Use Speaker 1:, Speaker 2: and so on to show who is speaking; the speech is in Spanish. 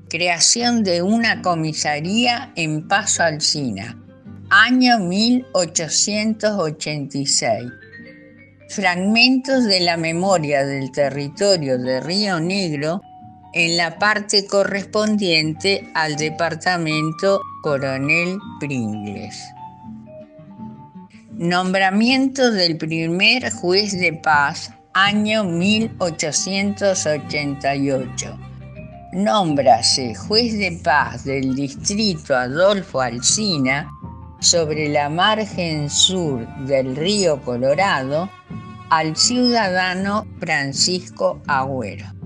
Speaker 1: Creación de una comisaría en Paso Alsina, año 1886. Fragmentos de la memoria del territorio de Río Negro en la parte correspondiente al departamento Coronel Pringles. Nombramiento del primer juez de paz, año 1888. Nómbrase juez de paz del distrito Adolfo Alsina sobre la margen sur del río Colorado al ciudadano Francisco Agüero.